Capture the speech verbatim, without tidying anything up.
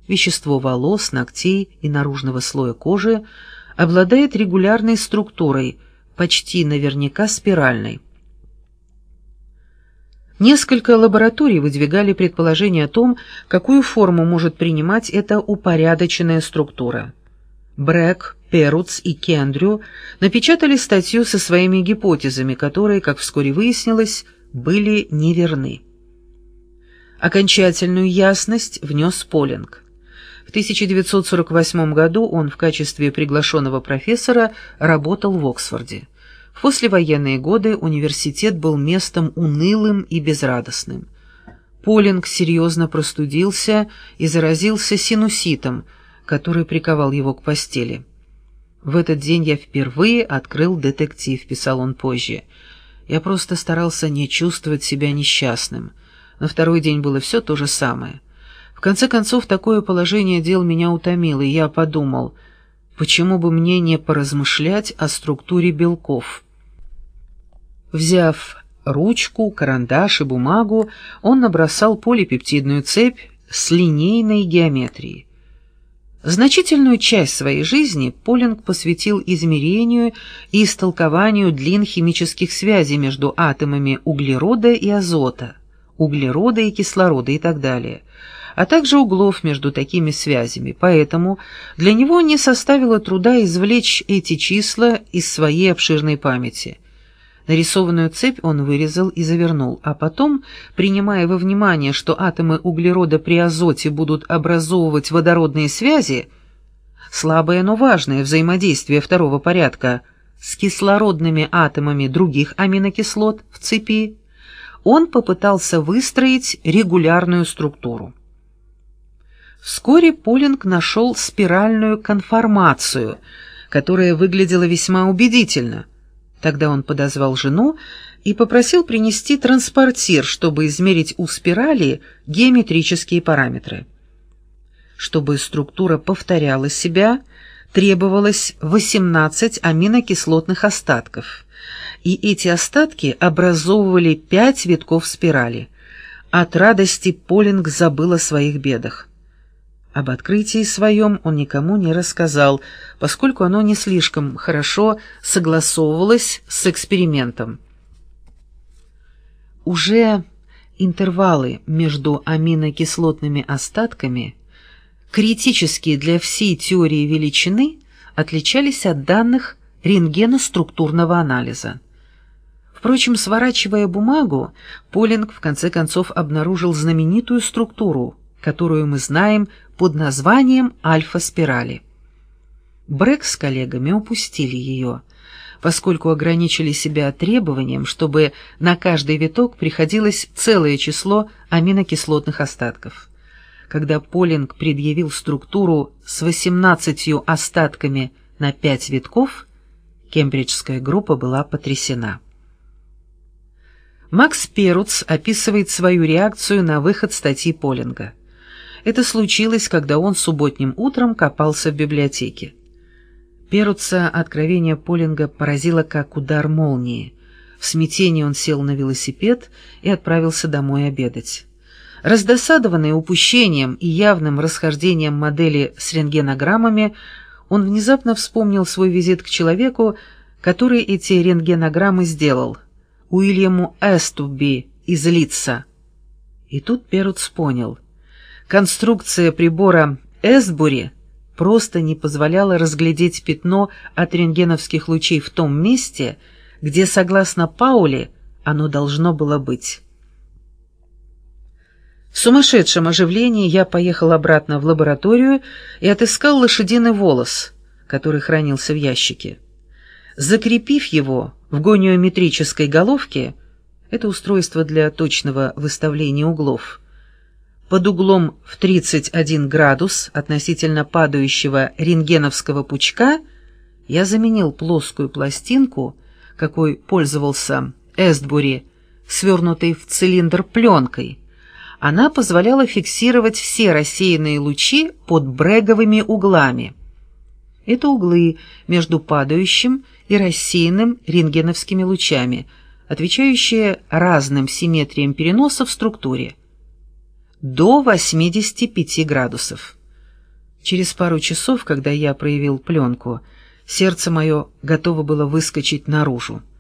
вещество волос, ногтей и наружного слоя кожи, обладает регулярной структурой, почти наверняка спиральной. Несколько лабораторий выдвигали предположение о том, какую форму может принимать эта упорядоченная структура. Брэк, Перутц и Кендрю напечатали статью со своими гипотезами, которые, как вскоре выяснилось, были неверны. Окончательную ясность внес Полинг. В тысяча девятьсот сорок восьмом году он в качестве приглашенного профессора работал в Оксфорде. В послевоенные годы университет был местом унылым и безрадостным. Полинг серьезно простудился и заразился синуситом, который приковал его к постели. «В этот день я впервые открыл детектив», — писал он позже. «Я просто старался не чувствовать себя несчастным. На второй день было все то же самое. В конце концов, такое положение дел меня утомило, и я подумал, почему бы мне не поразмышлять о структуре белков». Взяв ручку, карандаш и бумагу, он набросал полипептидную цепь с линейной геометрией. Значительную часть своей жизни Полинг посвятил измерению и истолкованию длин химических связей между атомами углерода и азота, углерода и кислорода и так далее, а также углов между такими связями, поэтому для него не составило труда извлечь эти числа из своей обширной памяти. Нарисованную цепь он вырезал и завернул, а потом, принимая во внимание, что атомы углерода при азоте будут образовывать водородные связи, слабое, но важное взаимодействие второго порядка с кислородными атомами других аминокислот в цепи, он попытался выстроить регулярную структуру. Вскоре Полинг нашел спиральную конформацию, которая выглядела весьма убедительно. Тогда он подозвал жену и попросил принести транспортир, чтобы измерить у спирали геометрические параметры. Чтобы структура повторяла себя, требовалось восемнадцать аминокислотных остатков, и эти остатки образовывали пять витков спирали. От радости Полинг забыл о своих бедах. Об открытии своем он никому не рассказал, поскольку оно не слишком хорошо согласовывалось с экспериментом. Уже интервалы между аминокислотными остатками, критические для всей теории величины, отличались от данных рентгеноструктурного анализа. Впрочем, сворачивая бумагу, Полинг в конце концов обнаружил знаменитую структуру, которую мы знаем под названием альфа-спирали. Брэк с коллегами упустили ее, поскольку ограничили себя требованием, чтобы на каждый виток приходилось целое число аминокислотных остатков. Когда Полинг предъявил структуру с восемнадцатью остатками на пять витков, кембриджская группа была потрясена. Макс Перутц описывает свою реакцию на выход статьи Полинга. Это случилось, когда он субботним утром копался в библиотеке. Перутца откровение Полинга поразило как удар молнии. В смятении он сел на велосипед и отправился домой обедать. Раздосадованный упущением и явным расхождением модели с рентгенограммами, он внезапно вспомнил свой визит к человеку, который эти рентгенограммы сделал, Уильяму Эстуби из Лидса. И тут Перутц понял. Конструкция прибора Эстбури просто не позволяла разглядеть пятно от рентгеновских лучей в том месте, где, согласно Паули, оно должно было быть. В сумасшедшем оживлении я поехал обратно в лабораторию и отыскал лошадиный волос, который хранился в ящике. Закрепив его в гониометрической головке, это устройство для точного выставления углов, под углом в тридцать один градус относительно падающего рентгеновского пучка, я заменил плоскую пластинку, какой пользовался Эстбури, свернутой в цилиндр пленкой. Она позволяла фиксировать все рассеянные лучи под бреговыми углами. Это углы между падающим и рассеянным рентгеновскими лучами, отвечающие разным симметриям переноса в структуре. До восьмидесяти пяти градусов. Через пару часов, когда я проявил пленку, сердце мое готово было выскочить наружу.